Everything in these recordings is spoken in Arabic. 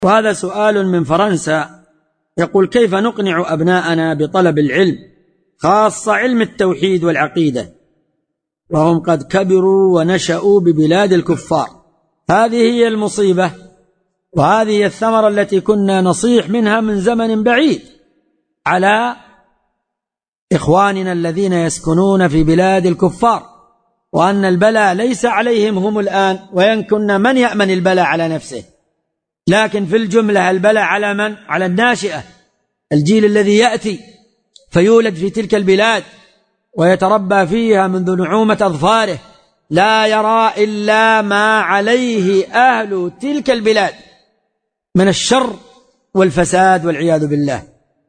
وهذا سؤال من فرنسا يقول: كيف نقنع أبناءنا بطلب العلم، خاصة علم التوحيد والعقيدة، وهم قد كبروا ونشأوا ببلاد الكفار؟ هذه هي المصيبة، وهذه هي الثمرة التي كنا نصيح منها من زمن بعيد على إخواننا الذين يسكنون في بلاد الكفار، وأن البلاء ليس عليهم هم الآن، وإن كنا من يأمن البلاء على نفسه، لكن في الجملة البلاء على من؟ على الناشئة، الجيل الذي يأتي فيولد في تلك البلاد ويتربى فيها منذ نعومة أظفاره، لا يرى إلا ما عليه أهل تلك البلاد من الشر والفساد والعياذ بالله.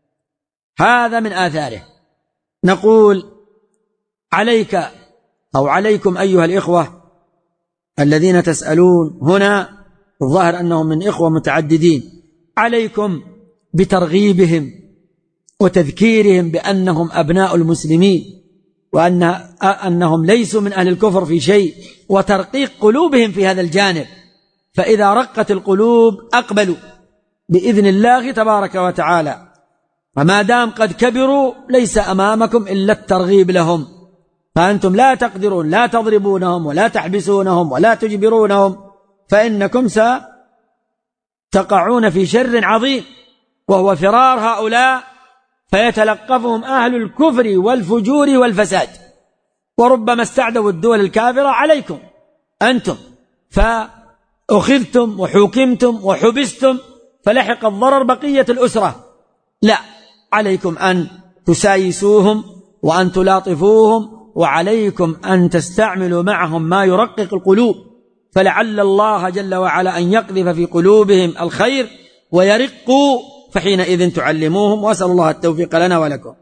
هذا من آثاره. نقول عليك أو عليكم أيها الإخوة الذين تسألون هنا، الظاهر أنهم من إخوة متعددين، عليكم بترغيبهم وتذكيرهم بأنهم أبناء المسلمين، وأنهم ليسوا من أهل الكفر في شيء، وترقيق قلوبهم في هذا الجانب، فإذا رقت القلوب أقبلوا بإذن الله تبارك وتعالى. وما دام قد كبروا ليس أمامكم إلا الترغيب لهم، فأنتم لا تقدرون، لا تضربونهم ولا تحبسونهم ولا تجبرونهم، فإنكم ستقعون في شر عظيم، وهو فرار هؤلاء فيتلقفهم أهل الكفر والفجور والفساد، وربما استعدوا الدول الكافرة عليكم أنتم، فأخذتم وحكمتم وحبستم، فلحق الضرر بقية الأسرة. لا، عليكم أن تسايسوهم وأن تلاطفوهم، وعليكم أن تستعملوا معهم ما يرقق القلوب، فلعل الله جل وعلا أن يقذف في قلوبهم الخير ويرقوا، فحينئذ تعلموهم. وأسأل الله التوفيق لنا ولكم.